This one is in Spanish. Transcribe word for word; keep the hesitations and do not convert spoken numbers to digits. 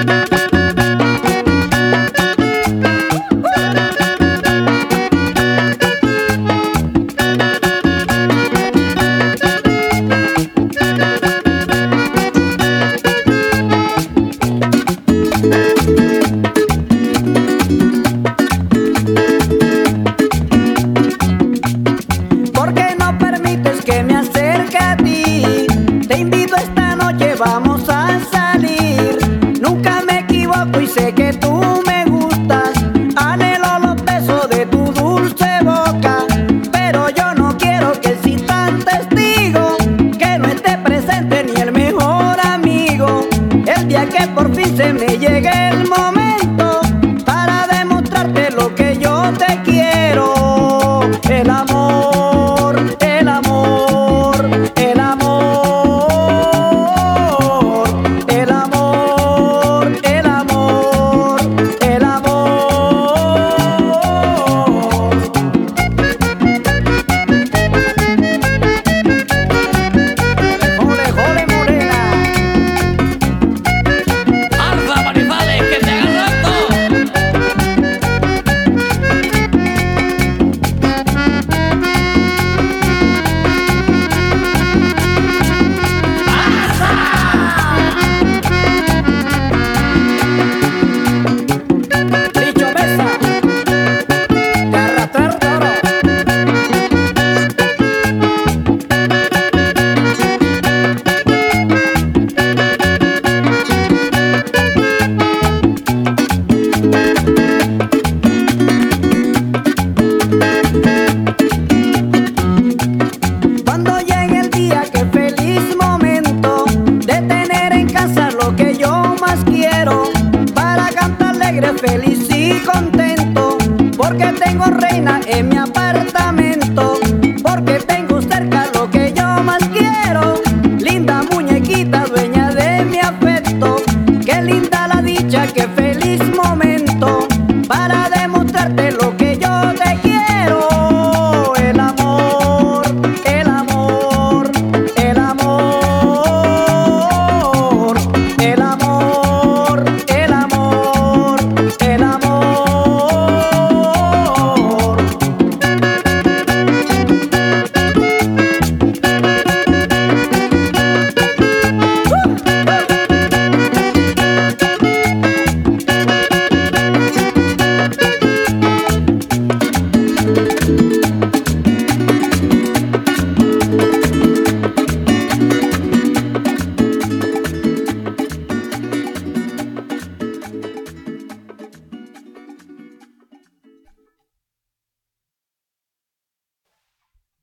Vamos a salir, nunca me equivoco y sé que tú me gustas. Anhelo los besos de tu dulce boca, pero yo no quiero que existan testigos, que no esté presente ni el mejor amigo. El día que por fin se me llegue el momento para demostrarte lo que yo te quiero. El amor, el amor, el amor. Feliz y contento, porque tengo reina en mi apartamento, porque tengo cerca lo que yo más quiero. Linda muñequita, dueña de mi afecto, qué linda la dicha que